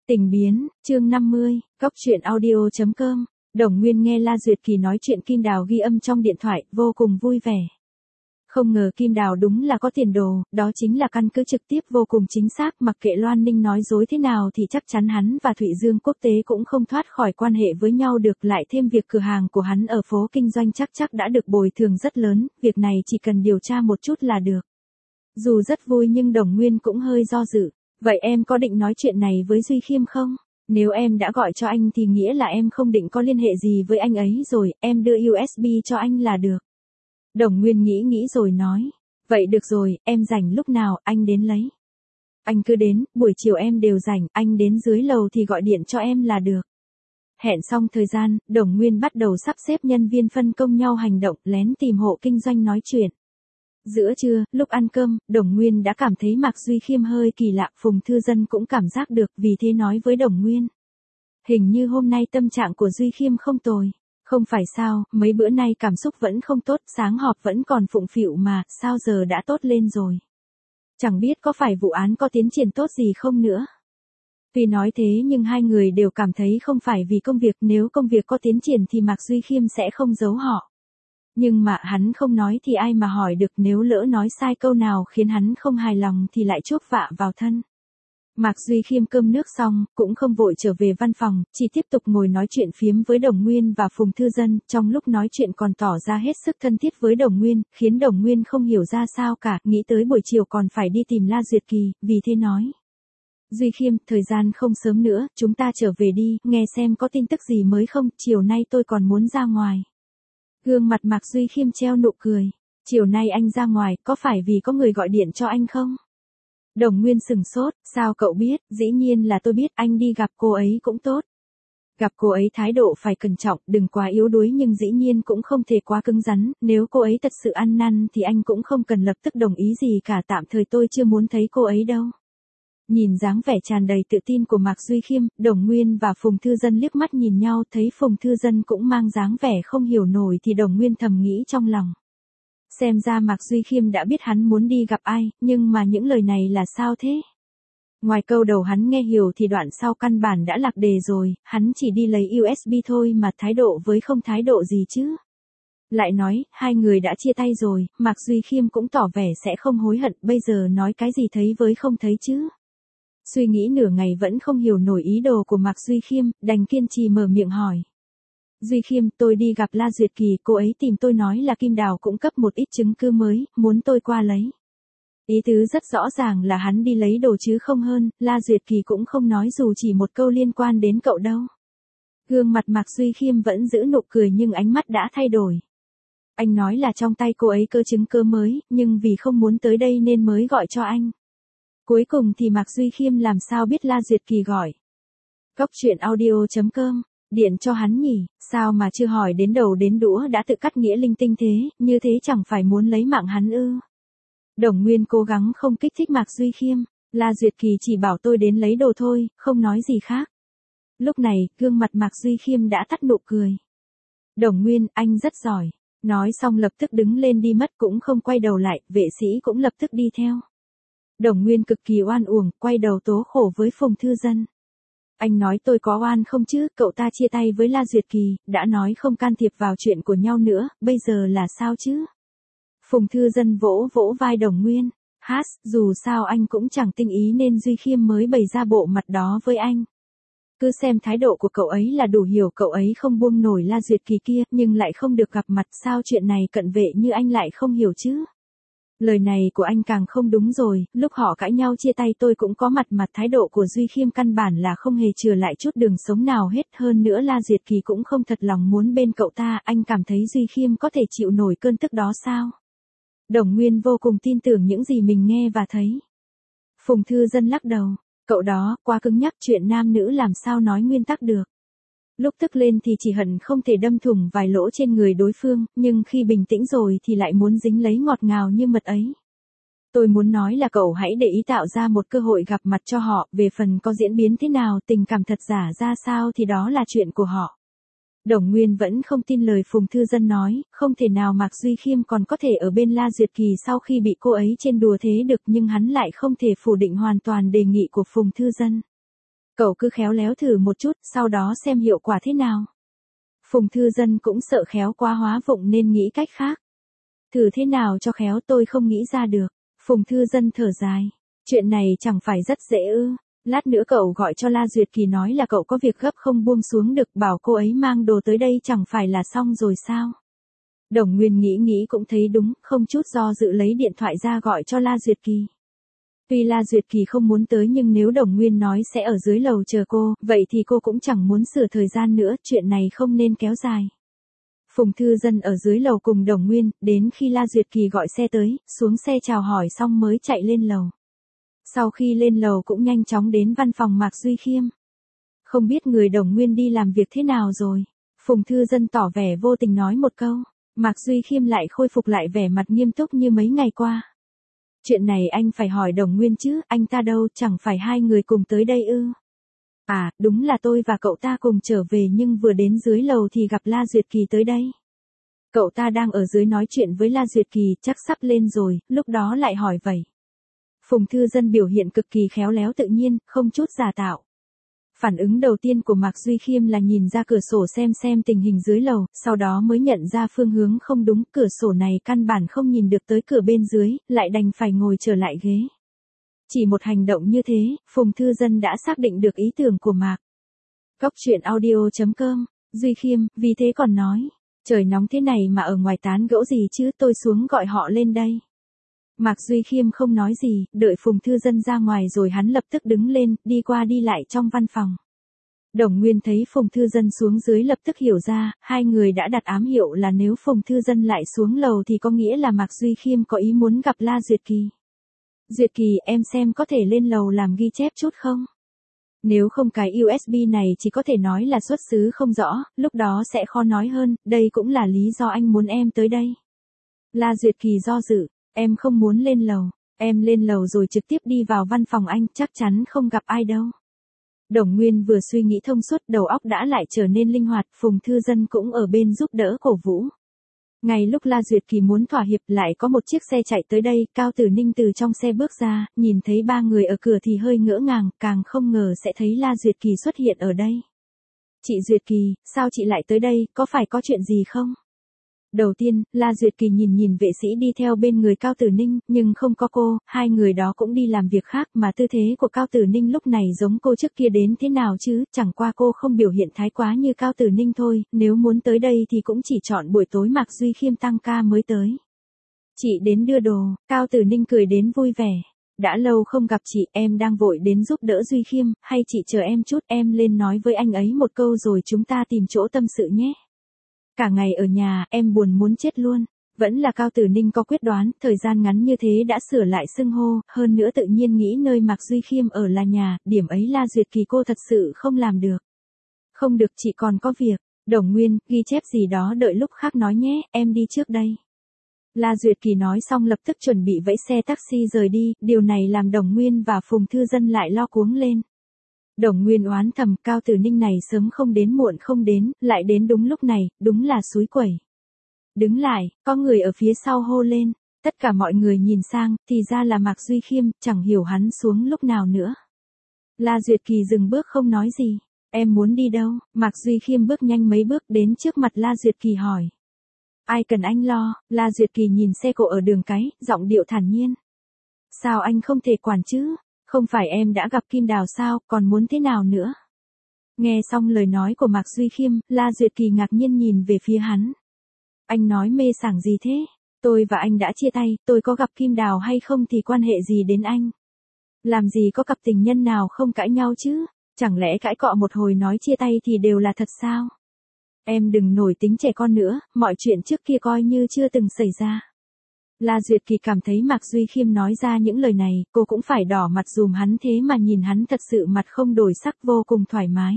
Tình biến, chương 50, Cóc truyện audio.com. Đồng Nguyên nghe La Duyệt Kỳ nói chuyện Kim Đào ghi âm trong điện thoại, vô cùng vui vẻ. Không ngờ Kim Đào đúng là có tiền đồ, đó chính là căn cứ trực tiếp vô cùng chính xác, mặc kệ Loan Ninh nói dối thế nào thì chắc chắn hắn và Thụy Dương Quốc tế cũng không thoát khỏi quan hệ với nhau được, lại thêm việc cửa hàng của hắn ở phố kinh doanh chắc đã được bồi thường rất lớn, việc này chỉ cần điều tra một chút là được. Dù rất vui nhưng Đồng Nguyên cũng hơi do dự. Vậy em có định nói chuyện này với Duy Khiêm không? Nếu em đã gọi cho anh thì nghĩa là em không định có liên hệ gì với anh ấy rồi, em đưa USB cho anh là được. Đồng Nguyên nghĩ rồi nói. Vậy được rồi, em rảnh lúc nào, anh đến lấy. Anh cứ đến, buổi chiều em đều rảnh, anh đến dưới lầu thì gọi điện cho em là được. Hẹn xong thời gian, Đồng Nguyên bắt đầu sắp xếp nhân viên phân công nhau hành động, lén tìm hộ kinh doanh nói chuyện. Giữa trưa, lúc ăn cơm, Đồng Nguyên đã cảm thấy Mạc Duy Khiêm hơi kỳ lạ, Phùng Thư Dân cũng cảm giác được, vì thế nói với Đồng Nguyên. Hình như hôm nay tâm trạng của Duy Khiêm không tồi. Không phải sao, mấy bữa nay cảm xúc vẫn không tốt, sáng họp vẫn còn phụng phịu mà, sao giờ đã tốt lên rồi. Chẳng biết có phải vụ án có tiến triển tốt gì không nữa. Tuy nói thế nhưng hai người đều cảm thấy không phải vì công việc, nếu công việc có tiến triển thì Mạc Duy Khiêm sẽ không giấu họ. Nhưng mà hắn không nói thì ai mà hỏi được, nếu lỡ nói sai câu nào khiến hắn không hài lòng thì lại chuốc vạ vào thân. Mạc Duy Khiêm cơm nước xong, cũng không vội trở về văn phòng, chỉ tiếp tục ngồi nói chuyện phiếm với Đồng Nguyên và Phùng Thư Dân, trong lúc nói chuyện còn tỏ ra hết sức thân thiết với Đồng Nguyên, khiến Đồng Nguyên không hiểu ra sao cả, nghĩ tới buổi chiều còn phải đi tìm La Duyệt Kỳ, vì thế nói. Duy Khiêm, thời gian không sớm nữa, chúng ta trở về đi, nghe xem có tin tức gì mới không, chiều nay tôi còn muốn ra ngoài. Gương mặt Mạc Duy Khiêm treo nụ cười. Chiều nay anh ra ngoài, có phải vì có người gọi điện cho anh không? Đồng Nguyên sừng sốt, sao cậu biết, dĩ nhiên là tôi biết, anh đi gặp cô ấy cũng tốt. Gặp cô ấy thái độ phải cẩn trọng, đừng quá yếu đuối nhưng dĩ nhiên cũng không thể quá cứng rắn, nếu cô ấy thật sự ăn năn thì anh cũng không cần lập tức đồng ý gì cả, tạm thời tôi chưa muốn thấy cô ấy đâu. Nhìn dáng vẻ tràn đầy tự tin của Mạc Duy Khiêm, Đồng Nguyên và Phùng Thư Dân liếc mắt nhìn nhau, thấy Phùng Thư Dân cũng mang dáng vẻ không hiểu nổi thì Đồng Nguyên thầm nghĩ trong lòng. Xem ra Mạc Duy Khiêm đã biết hắn muốn đi gặp ai, nhưng mà những lời này là sao thế? Ngoài câu đầu hắn nghe hiểu thì đoạn sau căn bản đã lạc đề rồi, hắn chỉ đi lấy USB thôi mà thái độ với không thái độ gì chứ? Lại nói, hai người đã chia tay rồi, Mạc Duy Khiêm cũng tỏ vẻ sẽ không hối hận, bây giờ nói cái gì thấy với không thấy chứ? Suy nghĩ nửa ngày vẫn không hiểu nổi ý đồ của Mạc Duy Khiêm, đành kiên trì mở miệng hỏi. Duy Khiêm, tôi đi gặp La Duyệt Kỳ, cô ấy tìm tôi nói là Kim Đào cũng cấp một ít chứng cứ mới, muốn tôi qua lấy. Ý tứ rất rõ ràng là hắn đi lấy đồ chứ không hơn, La Duyệt Kỳ cũng không nói dù chỉ một câu liên quan đến cậu đâu. Gương mặt Mạc Duy Khiêm vẫn giữ nụ cười nhưng ánh mắt đã thay đổi. Anh nói là trong tay cô ấy cơ chứng cứ mới, nhưng vì không muốn tới đây nên mới gọi cho anh. Cuối cùng thì Mạc Duy Khiêm làm sao biết La Duyệt Kỳ gọi. Cóc truyện audio.com. Điện cho hắn nhỉ, sao mà chưa hỏi đến đầu đến đũa đã tự cắt nghĩa linh tinh thế, như thế chẳng phải muốn lấy mạng hắn ư. Đồng Nguyên cố gắng không kích thích Mạc Duy Khiêm, La Duyệt Kỳ chỉ bảo tôi đến lấy đồ thôi, không nói gì khác. Lúc này, gương mặt Mạc Duy Khiêm đã tắt nụ cười. Đồng Nguyên, anh rất giỏi. Nói xong lập tức đứng lên đi mất cũng không quay đầu lại, vệ sĩ cũng lập tức đi theo. Đồng Nguyên cực kỳ oan uổng, quay đầu tố khổ với Phùng Thư Dân. Anh nói tôi có oan không chứ, cậu ta chia tay với La Duyệt Kỳ, đã nói không can thiệp vào chuyện của nhau nữa, bây giờ là sao chứ? Phùng Thư Dân vỗ vỗ vai Đồng Nguyên. Dù sao anh cũng chẳng tinh ý nên Duy Khiêm mới bày ra bộ mặt đó với anh. Cứ xem thái độ của cậu ấy là đủ hiểu, cậu ấy không buông nổi La Duyệt Kỳ kia, nhưng lại không được gặp mặt, sao chuyện này cận vệ như anh lại không hiểu chứ? Lời này của anh càng không đúng rồi, lúc họ cãi nhau chia tay tôi cũng có mặt mà thái độ của Duy Khiêm căn bản là không hề chừa lại chút đường sống nào hết, hơn nữa La Duyệt Kỳ cũng không thật lòng muốn bên cậu ta, anh cảm thấy Duy Khiêm có thể chịu nổi cơn tức đó sao? Đồng Nguyên vô cùng tin tưởng những gì mình nghe và thấy. Phùng Thư Dân lắc đầu, cậu đó, quá cứng nhắc, chuyện nam nữ làm sao nói nguyên tắc được. Lúc tức lên thì chỉ hận không thể đâm thủng vài lỗ trên người đối phương, nhưng khi bình tĩnh rồi thì lại muốn dính lấy ngọt ngào như mật ấy. Tôi muốn nói là cậu hãy để ý tạo ra một cơ hội gặp mặt cho họ, về phần có diễn biến thế nào, tình cảm thật giả ra sao thì đó là chuyện của họ. Đồng Nguyên vẫn không tin lời Phùng Thư Dân nói, không thể nào Mạc Duy Khiêm còn có thể ở bên La Duyệt Kỳ sau khi bị cô ấy trên đùa thế được, nhưng hắn lại không thể phủ định hoàn toàn đề nghị của Phùng Thư Dân. Cậu cứ khéo léo thử một chút, sau đó xem hiệu quả thế nào. Phùng Thư Dân cũng sợ khéo quá hóa vụng nên nghĩ cách khác. Thử thế nào cho khéo tôi không nghĩ ra được. Phùng Thư Dân thở dài. Chuyện này chẳng phải rất dễ ư. Lát nữa cậu gọi cho La Duyệt Kỳ nói là cậu có việc gấp không buông xuống được, bảo cô ấy mang đồ tới đây chẳng phải là xong rồi sao. Đồng Nguyên nghĩ cũng thấy đúng, không chút do dự lấy điện thoại ra gọi cho La Duyệt Kỳ. Tuy La Duyệt Kỳ không muốn tới nhưng nếu Đồng Nguyên nói sẽ ở dưới lầu chờ cô, vậy thì cô cũng chẳng muốn sửa thời gian nữa, chuyện này không nên kéo dài. Phùng Thư Dân ở dưới lầu cùng Đồng Nguyên, đến khi La Duyệt Kỳ gọi xe tới, xuống xe chào hỏi xong mới chạy lên lầu. Sau khi lên lầu cũng nhanh chóng đến văn phòng Mạc Duy Khiêm. Không biết người Đồng Nguyên đi làm việc thế nào rồi? Phùng Thư Dân tỏ vẻ vô tình nói một câu. Mạc Duy Khiêm lại khôi phục lại vẻ mặt nghiêm túc như mấy ngày qua. Chuyện này anh phải hỏi Đồng Nguyên chứ, anh ta đâu, chẳng phải hai người cùng tới đây ư? À, đúng là tôi và cậu ta cùng trở về nhưng vừa đến dưới lầu thì gặp La Duyệt Kỳ tới đây. Cậu ta đang ở dưới nói chuyện với La Duyệt Kỳ, chắc sắp lên rồi, lúc đó lại hỏi vậy. Phùng Thư Dân biểu hiện cực kỳ khéo léo tự nhiên, không chút giả tạo. Phản ứng đầu tiên của Mạc Duy Khiêm là nhìn ra cửa sổ xem tình hình dưới lầu, sau đó mới nhận ra phương hướng không đúng, cửa sổ này căn bản không nhìn được tới cửa bên dưới, lại đành phải ngồi trở lại ghế. Chỉ một hành động như thế, Phùng Thư Dân đã xác định được ý tưởng của Mạc. Cóc truyện audio.com, Duy Khiêm, vì thế còn nói, trời nóng thế này mà ở ngoài tán gẫu gì chứ, tôi xuống gọi họ lên đây. Mạc Duy Khiêm không nói gì, đợi Phùng Thư Dân ra ngoài rồi hắn lập tức đứng lên, đi qua đi lại trong văn phòng. Đồng Nguyên thấy Phùng Thư Dân xuống dưới lập tức hiểu ra, hai người đã đặt ám hiệu là nếu Phùng Thư Dân lại xuống lầu thì có nghĩa là Mạc Duy Khiêm có ý muốn gặp La Duyệt Kỳ. Duyệt Kỳ, em xem có thể lên lầu làm ghi chép chút không? Nếu không cái USB này chỉ có thể nói là xuất xứ không rõ, lúc đó sẽ khó nói hơn, đây cũng là lý do anh muốn em tới đây. La Duyệt Kỳ do dự. Em không muốn lên lầu, em lên lầu rồi trực tiếp đi vào văn phòng anh, chắc chắn không gặp ai đâu. Đồng Nguyên vừa suy nghĩ thông suốt, đầu óc đã lại trở nên linh hoạt, Phùng Thư Dân cũng ở bên giúp đỡ cổ vũ. Ngay lúc La Duyệt Kỳ muốn thỏa hiệp lại có một chiếc xe chạy tới đây, Cao Tử Ninh từ trong xe bước ra, nhìn thấy ba người ở cửa thì hơi ngỡ ngàng, càng không ngờ sẽ thấy La Duyệt Kỳ xuất hiện ở đây. Chị Duyệt Kỳ, sao chị lại tới đây, có phải có chuyện gì không? Đầu tiên, La Duyệt Kỳ nhìn vệ sĩ đi theo bên người Cao Tử Ninh, nhưng không có cô, hai người đó cũng đi làm việc khác mà tư thế của Cao Tử Ninh lúc này giống cô trước kia đến thế nào chứ, chẳng qua cô không biểu hiện thái quá như Cao Tử Ninh thôi, nếu muốn tới đây thì cũng chỉ chọn buổi tối Mạc Duy Khiêm tăng ca mới tới. Chị đến đưa đồ, Cao Tử Ninh cười đến vui vẻ. Đã lâu không gặp chị, em đang vội đến giúp đỡ Duy Khiêm, hay chị chờ em chút, em lên nói với anh ấy một câu rồi chúng ta tìm chỗ tâm sự nhé. Cả ngày ở nhà, em buồn muốn chết luôn. Vẫn là Cao Tử Ninh có quyết đoán, thời gian ngắn như thế đã sửa lại xưng hô, hơn nữa tự nhiên nghĩ nơi Mạc Duy Khiêm ở là nhà, điểm ấy La Duyệt Kỳ cô thật sự không làm được. Không được, chị còn có việc. Đồng Nguyên, ghi chép gì đó đợi lúc khác nói nhé, em đi trước đây. La Duyệt Kỳ nói xong lập tức chuẩn bị vẫy xe taxi rời đi, điều này làm Đồng Nguyên và Phùng Thư Dân lại lo cuống lên. Đồng Nguyên oán thầm, Cao Tử Ninh này sớm không đến muộn không đến, lại đến đúng lúc này, đúng là xúi quẩy. Đứng lại, có người ở phía sau hô lên, tất cả mọi người nhìn sang, thì ra là Mạc Duy Khiêm, chẳng hiểu hắn xuống lúc nào nữa. La Duyệt Kỳ dừng bước không nói gì, em muốn đi đâu? Mạc Duy Khiêm bước nhanh mấy bước đến trước mặt La Duyệt Kỳ hỏi. Ai cần anh lo? La Duyệt Kỳ nhìn xe cộ ở đường cái, giọng điệu thản nhiên. Sao anh không thể quản chứ? Không phải em đã gặp Kim Đào sao, còn muốn thế nào nữa? Nghe xong lời nói của Mạc Duy Khiêm, La Duyệt Kỳ ngạc nhiên nhìn về phía hắn. Anh nói mê sảng gì thế? Tôi và anh đã chia tay, tôi có gặp Kim Đào hay không thì quan hệ gì đến anh? Làm gì có cặp tình nhân nào không cãi nhau chứ? Chẳng lẽ cãi cọ một hồi nói chia tay thì đều là thật sao? Em đừng nổi tính trẻ con nữa, mọi chuyện trước kia coi như chưa từng xảy ra. La Duyệt Kỳ cảm thấy Mạc Duy Khiêm nói ra những lời này, cô cũng phải đỏ mặt dùm hắn thế mà nhìn hắn thật sự mặt không đổi sắc vô cùng thoải mái.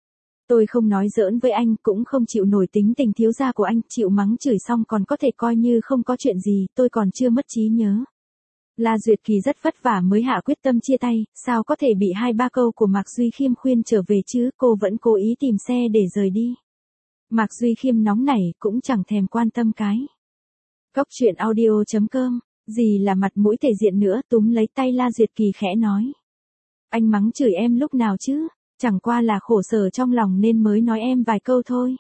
Tôi không nói giỡn với anh, cũng không chịu nổi tính tình thiếu gia của anh, chịu mắng chửi xong còn có thể coi như không có chuyện gì, tôi còn chưa mất trí nhớ. La Duyệt Kỳ rất vất vả mới hạ quyết tâm chia tay, sao có thể bị 2-3 câu của Mạc Duy Khiêm khuyên trở về chứ, cô vẫn cố ý tìm xe để rời đi. Mạc Duy Khiêm nóng nảy cũng chẳng thèm quan tâm cái. Cóc truyện audio.com, gì là mặt mũi thể diện nữa, túm lấy tay La Duyệt Kỳ khẽ nói. Anh mắng chửi em lúc nào chứ? Chẳng qua là khổ sở trong lòng nên mới nói em vài câu thôi.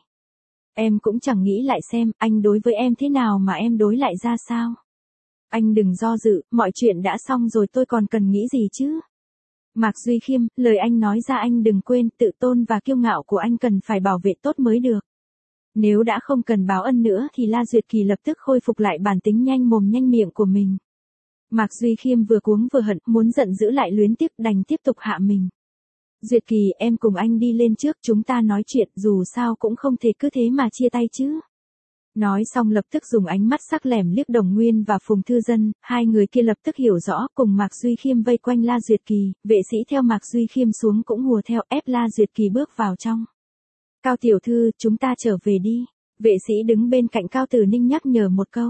Em cũng chẳng nghĩ lại xem, anh đối với em thế nào mà em đối lại ra sao. Anh đừng do dự, mọi chuyện đã xong rồi tôi còn cần nghĩ gì chứ. Mạc Duy Khiêm, lời anh nói ra anh đừng quên, tự tôn và kiêu ngạo của anh cần phải bảo vệ tốt mới được. Nếu đã không cần báo ân nữa thì La Duyệt Kỳ lập tức khôi phục lại bản tính nhanh mồm nhanh miệng của mình. Mạc Duy Khiêm vừa cuống vừa hận, muốn giận dữ lại luyến tiếc đành tiếp tục hạ mình. Duyệt Kỳ, em cùng anh đi lên trước, chúng ta nói chuyện, dù sao cũng không thể cứ thế mà chia tay chứ. Nói xong lập tức dùng ánh mắt sắc lẻm liếc Đồng Nguyên và Phùng Thư Dân, hai người kia lập tức hiểu rõ, cùng Mạc Duy Khiêm vây quanh La Duyệt Kỳ, vệ sĩ theo Mạc Duy Khiêm xuống cũng hùa theo, ép La Duyệt Kỳ bước vào trong. Cao tiểu thư, chúng ta trở về đi. Vệ sĩ đứng bên cạnh Cao Tử Ninh nhắc nhở một câu.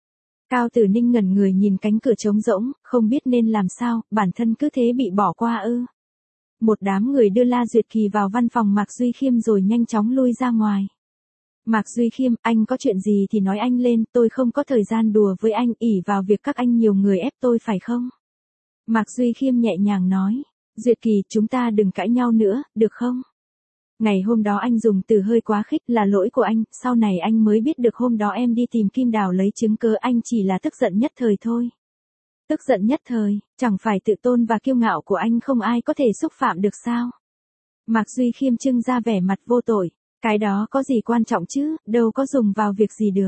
Cao Tử Ninh ngẩn người nhìn cánh cửa trống rỗng, không biết nên làm sao, bản thân cứ thế bị bỏ qua ư. Một đám người đưa La Duyệt Kỳ vào văn phòng Mạc Duy Khiêm rồi nhanh chóng lui ra ngoài. Mạc Duy Khiêm, anh có chuyện gì thì nói anh lên, tôi không có thời gian đùa với anh, ỷ vào việc các anh nhiều người ép tôi phải không? Mạc Duy Khiêm nhẹ nhàng nói, Duyệt Kỳ, chúng ta đừng cãi nhau nữa, được không? Ngày hôm đó anh dùng từ hơi quá khích, là lỗi của anh, sau này anh mới biết được hôm đó em đi tìm Kim Đào lấy chứng cớ, anh chỉ là tức giận nhất thời thôi. Tức giận nhất thời, chẳng phải tự tôn và kiêu ngạo của anh không ai có thể xúc phạm được sao? Mạc Duy Khiêm trưng ra vẻ mặt vô tội, cái đó có gì quan trọng chứ, đâu có dùng vào việc gì được.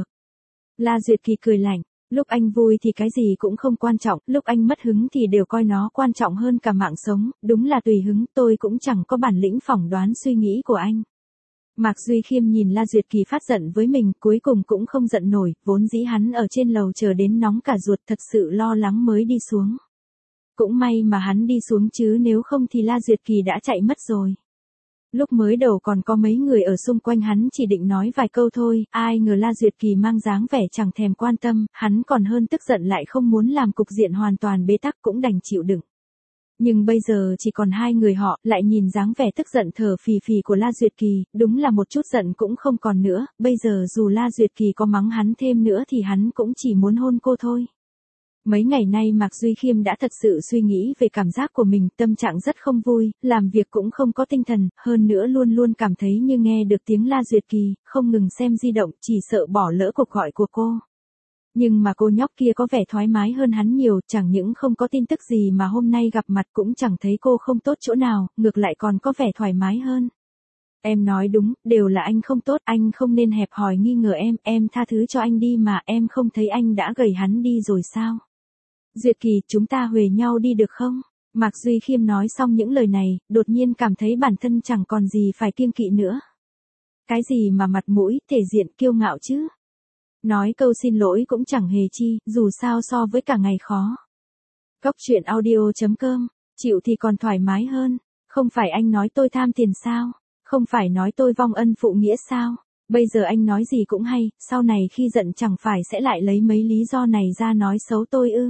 La Duyệt Kỳ cười lạnh, lúc anh vui thì cái gì cũng không quan trọng, lúc anh mất hứng thì đều coi nó quan trọng hơn cả mạng sống, đúng là tùy hứng, tôi cũng chẳng có bản lĩnh phỏng đoán suy nghĩ của anh. Mạc Duy Khiêm nhìn La Duyệt Kỳ phát giận với mình, cuối cùng cũng không giận nổi, vốn dĩ hắn ở trên lầu chờ đến nóng cả ruột, thật sự lo lắng mới đi xuống. Cũng may mà hắn đi xuống chứ nếu không thì La Duyệt Kỳ đã chạy mất rồi. Lúc mới đầu còn có mấy người ở xung quanh hắn chỉ định nói vài câu thôi, ai ngờ La Duyệt Kỳ mang dáng vẻ chẳng thèm quan tâm, hắn còn hơn tức giận lại không muốn làm cục diện hoàn toàn bế tắc cũng đành chịu đựng. Nhưng bây giờ chỉ còn hai người họ, lại nhìn dáng vẻ tức giận thở phì phì của La Duyệt Kỳ, đúng là một chút giận cũng không còn nữa, bây giờ dù La Duyệt Kỳ có mắng hắn thêm nữa thì hắn cũng chỉ muốn hôn cô thôi. Mấy ngày nay Mạc Duy Khiêm đã thật sự suy nghĩ về cảm giác của mình, tâm trạng rất không vui, làm việc cũng không có tinh thần, hơn nữa luôn luôn cảm thấy như nghe được tiếng La Duyệt Kỳ, không ngừng xem di động, chỉ sợ bỏ lỡ cuộc gọi của cô. Nhưng mà cô nhóc kia có vẻ thoải mái hơn hắn nhiều, chẳng những không có tin tức gì mà hôm nay gặp mặt cũng chẳng thấy cô không tốt chỗ nào, ngược lại còn có vẻ thoải mái hơn. Em nói đúng, đều là anh không tốt, anh không nên hẹp hòi nghi ngờ em tha thứ cho anh đi mà, em không thấy anh đã gầy hắn đi rồi sao? Duyệt Kỳ, chúng ta huề nhau đi được không? Mạc Duy Khiêm nói xong những lời này, đột nhiên cảm thấy bản thân chẳng còn gì phải kiêng kỵ nữa. Cái gì mà mặt mũi, thể diện, kiêu ngạo chứ? Nói câu xin lỗi cũng chẳng hề chi, dù sao so với cả ngày khó. Cóc truyện audio.com, chịu thì còn thoải mái hơn. Không phải anh nói tôi tham tiền sao? Không phải nói tôi vong ân phụ nghĩa sao? Bây giờ anh nói gì cũng hay, sau này khi giận chẳng phải sẽ lại lấy mấy lý do này ra nói xấu tôi ư?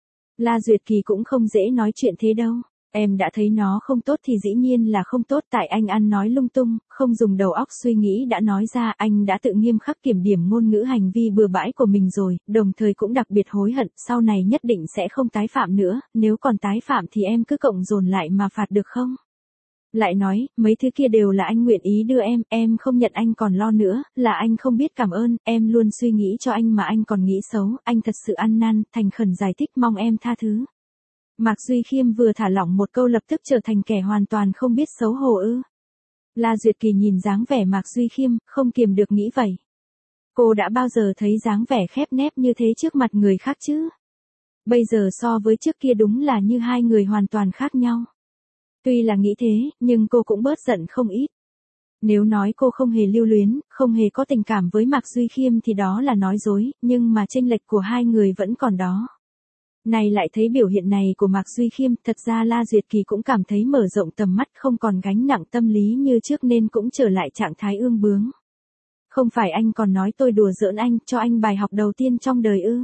La Duyệt Kỳ cũng không dễ nói chuyện thế đâu. Em đã thấy nó không tốt thì dĩ nhiên là không tốt, tại anh ăn nói lung tung, không dùng đầu óc suy nghĩ đã nói ra, anh đã tự nghiêm khắc kiểm điểm ngôn ngữ hành vi bừa bãi của mình rồi, đồng thời cũng đặc biệt hối hận, sau này nhất định sẽ không tái phạm nữa, nếu còn tái phạm thì em cứ cộng dồn lại mà phạt được không? Lại nói, mấy thứ kia đều là anh nguyện ý đưa em không nhận anh còn lo nữa, là anh không biết cảm ơn, em luôn suy nghĩ cho anh mà anh còn nghĩ xấu, anh thật sự ăn năn, thành khẩn giải thích mong em tha thứ. Mạc Duy Khiêm vừa thả lỏng một câu lập tức trở thành kẻ hoàn toàn không biết xấu hổ ư. La Duyệt Kỳ nhìn dáng vẻ Mạc Duy Khiêm, không kiềm được nghĩ vậy. Cô đã bao giờ thấy dáng vẻ khép nép như thế trước mặt người khác chứ? Bây giờ so với trước kia đúng là như hai người hoàn toàn khác nhau. Tuy là nghĩ thế, nhưng cô cũng bớt giận không ít. Nếu nói cô không hề lưu luyến, không hề có tình cảm với Mạc Duy Khiêm thì đó là nói dối, nhưng mà chênh lệch của hai người vẫn còn đó. Này lại thấy biểu hiện này của Mạc Duy Khiêm, thật ra La Duyệt Kỳ cũng cảm thấy mở rộng tầm mắt, không còn gánh nặng tâm lý như trước nên cũng trở lại trạng thái ương bướng. Không phải anh còn nói tôi đùa giỡn anh, cho anh bài học đầu tiên trong đời ư?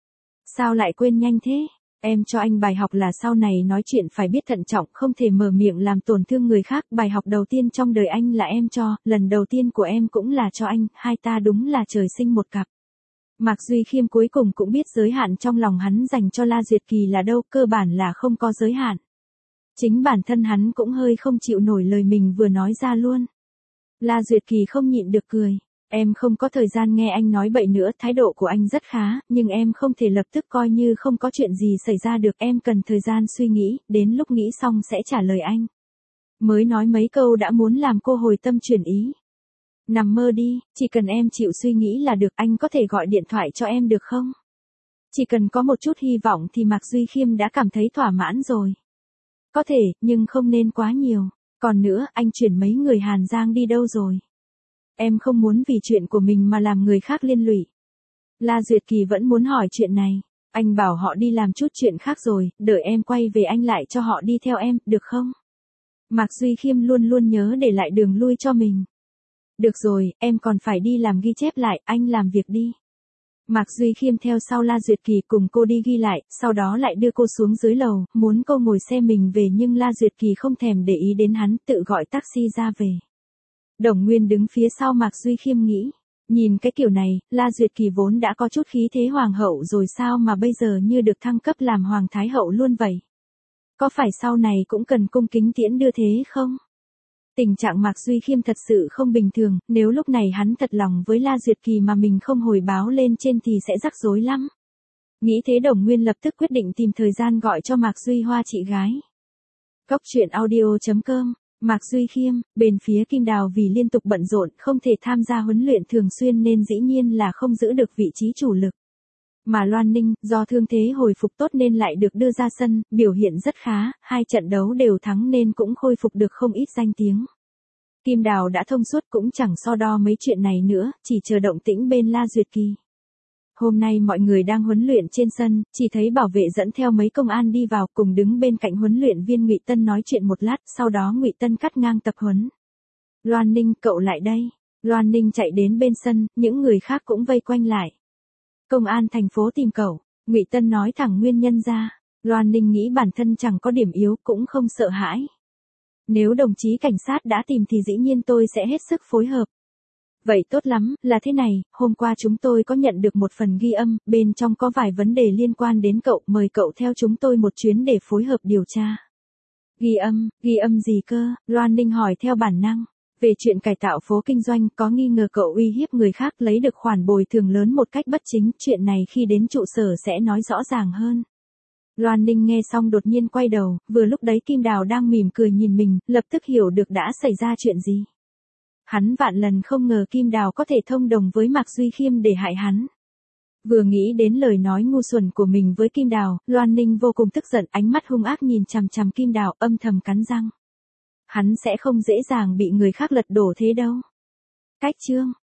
Sao lại quên nhanh thế? Em cho anh bài học là sau này nói chuyện phải biết thận trọng, không thể mở miệng làm tổn thương người khác. Bài học đầu tiên trong đời anh là em cho, lần đầu tiên của em cũng là cho anh, hai ta đúng là trời sinh một cặp. Mạc Duy Khiêm cuối cùng cũng biết giới hạn trong lòng hắn dành cho La Duyệt Kỳ là đâu, cơ bản là không có giới hạn. Chính bản thân hắn cũng hơi không chịu nổi lời mình vừa nói ra luôn. La Duyệt Kỳ không nhịn được cười. Em không có thời gian nghe anh nói bậy nữa, thái độ của anh rất khá, nhưng em không thể lập tức coi như không có chuyện gì xảy ra được, em cần thời gian suy nghĩ, đến lúc nghĩ xong sẽ trả lời anh. Mới nói mấy câu đã muốn làm cô hồi tâm chuyển ý. Nằm mơ đi, chỉ cần em chịu suy nghĩ là được, anh có thể gọi điện thoại cho em được không? Chỉ cần có một chút hy vọng thì Mạc Duy Khiêm đã cảm thấy thỏa mãn rồi. Có thể, nhưng không nên quá nhiều. Còn nữa, anh chuyển mấy người Hàn Giang đi đâu rồi? Em không muốn vì chuyện của mình mà làm người khác liên lụy. La Duyệt Kỳ vẫn muốn hỏi chuyện này. Anh bảo họ đi làm chút chuyện khác rồi, đợi em quay về anh lại cho họ đi theo em, được không? Mạc Duy Khiêm luôn luôn nhớ để lại đường lui cho mình. Được rồi, em còn phải đi làm ghi chép lại, anh làm việc đi. Mạc Duy Khiêm theo sau La Duyệt Kỳ cùng cô đi ghi lại, sau đó lại đưa cô xuống dưới lầu, muốn cô ngồi xe mình về nhưng La Duyệt Kỳ không thèm để ý đến hắn, tự gọi taxi ra về. Đồng Nguyên đứng phía sau Mạc Duy Khiêm nghĩ, nhìn cái kiểu này, La Duyệt Kỳ vốn đã có chút khí thế hoàng hậu rồi sao mà bây giờ như được thăng cấp làm hoàng thái hậu luôn vậy? Có phải sau này cũng cần cung kính tiễn đưa thế không? Tình trạng Mạc Duy Khiêm thật sự không bình thường, nếu lúc này hắn thật lòng với La Duyệt Kỳ mà mình không hồi báo lên trên thì sẽ rắc rối lắm. Nghĩ thế Đồng Nguyên lập tức quyết định tìm thời gian gọi cho Mạc Duy Hoa chị gái. Cốc truyện audio.com. Mạc Duy Khiêm, bên phía Kim Đào vì liên tục bận rộn không thể tham gia huấn luyện thường xuyên nên dĩ nhiên là không giữ được vị trí chủ lực. Mà Loan Ninh, do thương thế hồi phục tốt nên lại được đưa ra sân, biểu hiện rất khá, 2 trận đấu đều thắng nên cũng khôi phục được không ít danh tiếng. Kim Đào đã thông suốt cũng chẳng so đo mấy chuyện này nữa, chỉ chờ động tĩnh bên La Duyệt Kỳ. Hôm nay mọi người đang huấn luyện trên sân, chỉ thấy bảo vệ dẫn theo mấy công an đi vào cùng đứng bên cạnh huấn luyện viên Ngụy Tân nói chuyện một lát, sau đó Ngụy Tân cắt ngang tập huấn. Loan Ninh, cậu lại đây. Loan Ninh chạy đến bên sân, những người khác cũng vây quanh lại. Công an thành phố tìm cậu, Ngụy Tân nói thẳng nguyên nhân ra. Loan Ninh nghĩ bản thân chẳng có điểm yếu cũng không sợ hãi. Nếu đồng chí cảnh sát đã tìm thì dĩ nhiên tôi sẽ hết sức phối hợp. Vậy tốt lắm, là thế này, hôm qua chúng tôi có nhận được một phần ghi âm, bên trong có vài vấn đề liên quan đến cậu, mời cậu theo chúng tôi một chuyến để phối hợp điều tra. Ghi âm gì cơ? Loan Ninh hỏi theo bản năng. Về chuyện cải tạo phố kinh doanh, có nghi ngờ cậu uy hiếp người khác lấy được khoản bồi thường lớn một cách bất chính, chuyện này khi đến trụ sở sẽ nói rõ ràng hơn. Loan Ninh nghe xong đột nhiên quay đầu, vừa lúc đấy Kim Đào đang mỉm cười nhìn mình, lập tức hiểu được đã xảy ra chuyện gì. Hắn vạn lần không ngờ Kim Đào có thể thông đồng với Mạc Duy Khiêm để hại hắn. Vừa nghĩ đến lời nói ngu xuẩn của mình với Kim Đào, Loan Ninh vô cùng tức giận, ánh mắt hung ác nhìn chằm chằm Kim Đào, âm thầm cắn răng. Hắn sẽ không dễ dàng bị người khác lật đổ thế đâu. Cách chương